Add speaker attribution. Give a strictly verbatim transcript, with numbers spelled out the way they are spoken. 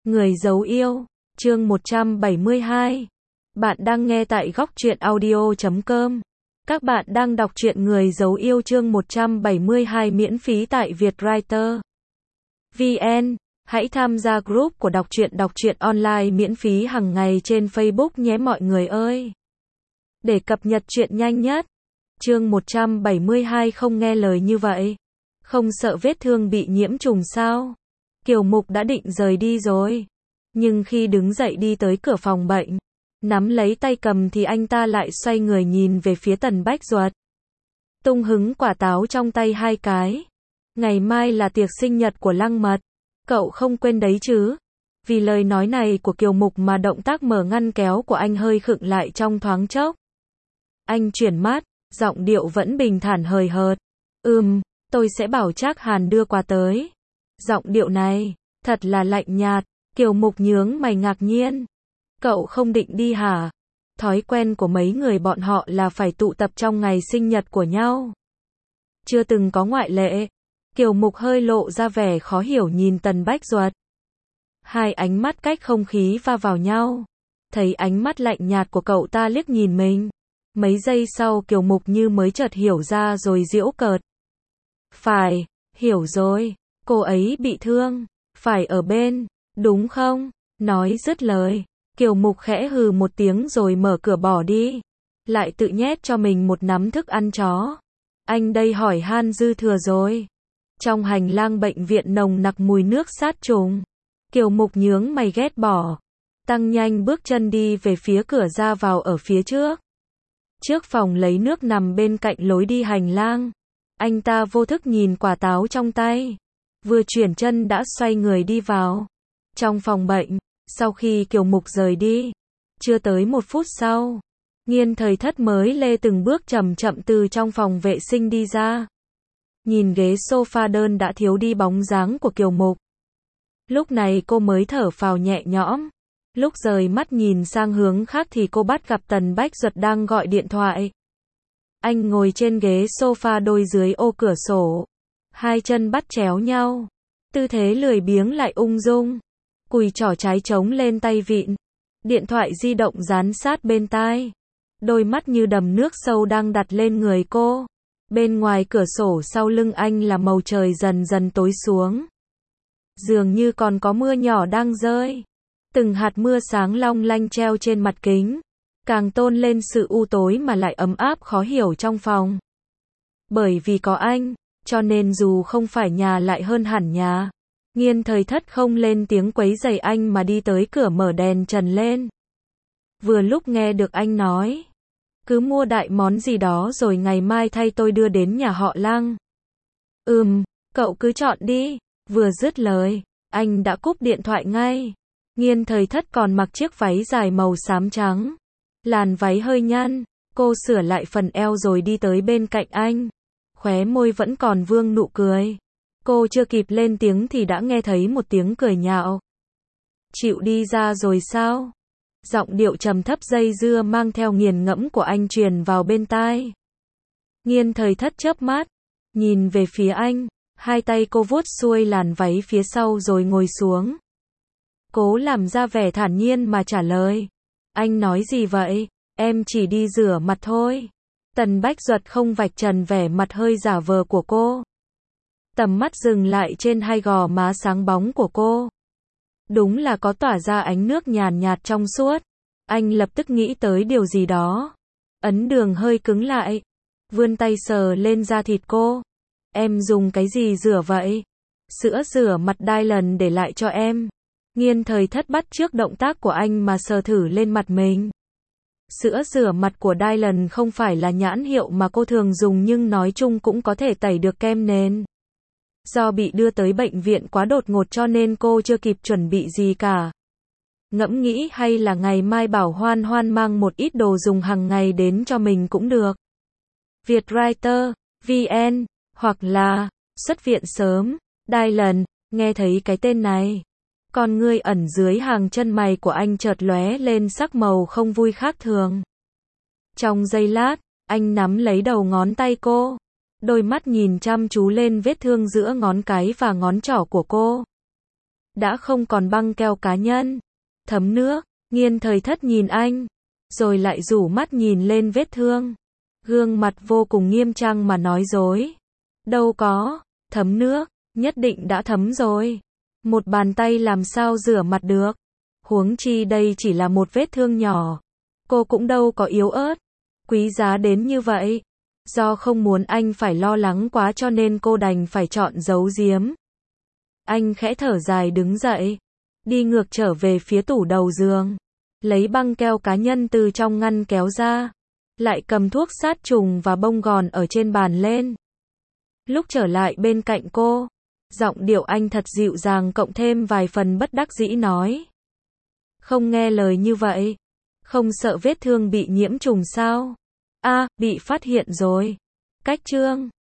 Speaker 1: Người giấu yêu, chương một trăm bảy mươi hai. Bạn đang nghe tại góc truyện audio chấm com. Các bạn đang đọc truyện Người giấu yêu chương một trăm bảy mươi hai miễn phí tại Vietwriter vê en. Hãy tham gia group của đọc truyện đọc truyện online miễn phí hàng ngày trên Facebook nhé mọi người ơi. Để cập nhật truyện nhanh nhất. Chương một trăm bảy mươi hai không nghe lời như vậy. Không sợ vết thương bị nhiễm trùng sao? Kiều Mục đã định rời đi rồi. Nhưng khi đứng dậy đi tới cửa phòng bệnh, nắm lấy tay cầm thì anh ta lại xoay người nhìn về phía Tần Bách Duật. Tung hứng quả táo trong tay hai cái. Ngày mai là tiệc sinh nhật của Lăng Mật. Cậu không quên đấy chứ? Vì lời nói này của Kiều Mục mà động tác mở ngăn kéo của anh hơi khựng lại trong thoáng chốc. Anh chuyển mắt, giọng điệu vẫn bình thản hời hợt. Ừm, tôi sẽ bảo Trác Hàn đưa quà tới. Giọng điệu này, thật là lạnh nhạt. Kiều Mục nhướng mày ngạc nhiên. Cậu không định đi hả? Thói quen của mấy người bọn họ là phải tụ tập trong ngày sinh nhật của nhau. Chưa từng có ngoại lệ. Kiều Mục hơi lộ ra vẻ khó hiểu nhìn Tần Bách Duật. Hai ánh mắt cách không khí va vào nhau. Thấy ánh mắt lạnh nhạt của cậu ta liếc nhìn mình. Mấy giây sau Kiều Mục như mới chợt hiểu ra rồi giễu cợt. Phải, hiểu rồi. Cô ấy bị thương. Phải ở bên, đúng không? Nói dứt lời. Kiều Mục khẽ hừ một tiếng rồi mở cửa bỏ đi. Lại tự nhét cho mình một nắm thức ăn chó. Anh đây hỏi han dư thừa rồi. Trong hành lang bệnh viện nồng nặc mùi nước sát trùng. Kiều Mục nhướng mày ghét bỏ. Tăng nhanh bước chân đi về phía cửa ra vào ở phía trước. Trước phòng lấy nước nằm bên cạnh lối đi hành lang. Anh ta vô thức nhìn quả táo trong tay. Vừa chuyển chân đã xoay người đi vào. Trong phòng bệnh, sau khi Kiều Mục rời đi, chưa tới một phút sau, Nghiên Thời Thất mới lê từng bước chậm chậm từ trong phòng vệ sinh đi ra. Nhìn ghế sofa đơn đã thiếu đi bóng dáng của Kiều Mục. Lúc này cô mới thở phào nhẹ nhõm. Lúc rời mắt nhìn sang hướng khác thì cô bắt gặp Tần Bách Duật đang gọi điện thoại. Anh ngồi trên ghế sofa đôi dưới ô cửa sổ. Hai chân bắt chéo nhau. Tư thế lười biếng lại ung dung. Cùi trỏ trái trống lên tay vịn. Điện thoại di động dán sát bên tai. Đôi mắt như đầm nước sâu đang đặt lên người cô. Bên ngoài cửa sổ sau lưng anh là màu trời dần dần tối xuống. Dường như còn có mưa nhỏ đang rơi. Từng hạt mưa sáng long lanh treo trên mặt kính. Càng tôn lên sự u tối mà lại ấm áp khó hiểu trong phòng. Bởi vì có anh, cho nên dù không phải nhà lại hơn hẳn nhà. Nghiên Thời Thất không lên tiếng quấy rầy anh mà đi tới cửa mở đèn trần lên. Vừa lúc nghe được anh nói. Cứ mua đại món gì đó rồi ngày mai thay tôi đưa đến nhà họ Lăng. Ừm, cậu cứ chọn đi. Vừa dứt lời, anh đã cúp điện thoại ngay. Nghiên Thời Thất còn mặc chiếc váy dài màu xám trắng. Làn váy hơi nhăn, cô sửa lại phần eo rồi đi tới bên cạnh anh. Khóe môi vẫn còn vương nụ cười. Cô chưa kịp lên tiếng thì đã nghe thấy một tiếng cười nhạo. Chịu đi ra rồi sao? Giọng điệu trầm thấp dây dưa mang theo nghiền ngẫm của anh truyền vào bên tai. Nghiên Thời Thất chớp mắt, nhìn về phía anh, hai tay cô vuốt xuôi làn váy phía sau rồi ngồi xuống. Cố làm ra vẻ thản nhiên mà trả lời. Anh nói gì vậy? Em chỉ đi rửa mặt thôi. Tần Bách Duật không vạch trần vẻ mặt hơi giả vờ của cô. Tầm mắt dừng lại trên hai gò má sáng bóng của cô. Đúng là có tỏa ra ánh nước nhàn nhạt trong suốt. Anh lập tức nghĩ tới điều gì đó. Ấn Đường hơi cứng lại. Vươn tay sờ lên da thịt cô. Em dùng cái gì rửa vậy? Sữa rửa mặt Dylan để lại cho em. Nghiên Thời Thất bắt chước động tác của anh mà sờ thử lên mặt mình. Sữa rửa mặt của Dylan không phải là nhãn hiệu mà cô thường dùng nhưng nói chung cũng có thể tẩy được kem nền. Do bị đưa tới bệnh viện quá đột ngột cho nên cô chưa kịp chuẩn bị gì cả. Ngẫm nghĩ hay là ngày mai bảo Hoan Hoan mang một ít đồ dùng hàng ngày đến cho mình cũng được. Vietwriter vê en hoặc là xuất viện sớm. Dylan, nghe thấy cái tên này. Con ngươi ẩn dưới hàng chân mày của anh chợt lóe lên sắc màu không vui khác thường. Trong giây lát, anh nắm lấy đầu ngón tay cô. Đôi mắt nhìn chăm chú lên vết thương giữa ngón cái và ngón trỏ của cô. đã không còn băng keo cá nhân. Thấm nước, Nghiên Thời Thất nhìn anh, rồi lại rủ mắt nhìn lên vết thương. Gương mặt vô cùng nghiêm trang mà nói dối. Đâu có, thấm nước, nhất định đã thấm rồi. Một bàn tay làm sao rửa mặt được. Huống chi đây chỉ là một vết thương nhỏ. Cô cũng đâu có yếu ớt, quý giá đến như vậy. Do không muốn anh phải lo lắng quá cho nên cô đành phải chọn giấu giếm. Anh khẽ thở dài đứng dậy, đi ngược trở về phía tủ đầu giường, lấy băng keo cá nhân từ trong ngăn kéo ra, lại cầm thuốc sát trùng và bông gòn ở trên bàn lên. Lúc trở lại bên cạnh cô, giọng điệu anh thật dịu dàng cộng thêm vài phần bất đắc dĩ nói. Không nghe lời như vậy, không sợ vết thương bị nhiễm trùng sao? A, bị phát hiện rồi. Cách chương